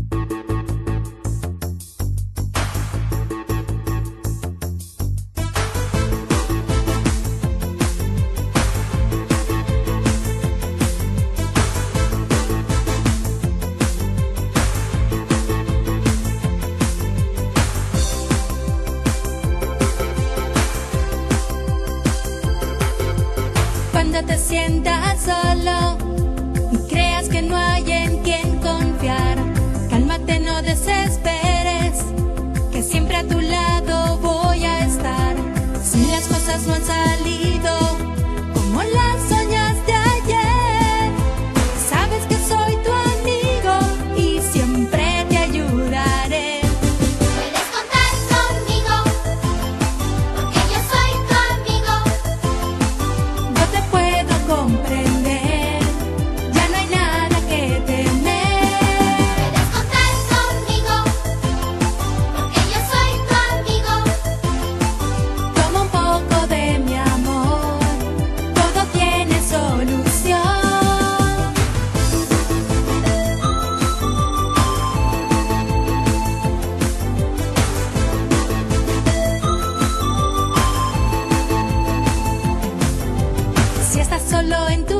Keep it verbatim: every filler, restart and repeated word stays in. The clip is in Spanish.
Cuando te sientas solo y creas que no hay en quien confiar, cálmate, no desesperes, que siempre a tu lado voy a estar. Si las cosas no han salido como las soñaste ayer, sabes que soy tu amigo y siempre te ayudaré. Puedes contar conmigo, porque yo soy tu amigo. Yo te puedo comprender, ya no hay nada que temer. Puedes contar conmigo, porque yo soy tu amigo. Toma un poco de mi amor, todo tiene solución. Si estás solo en tu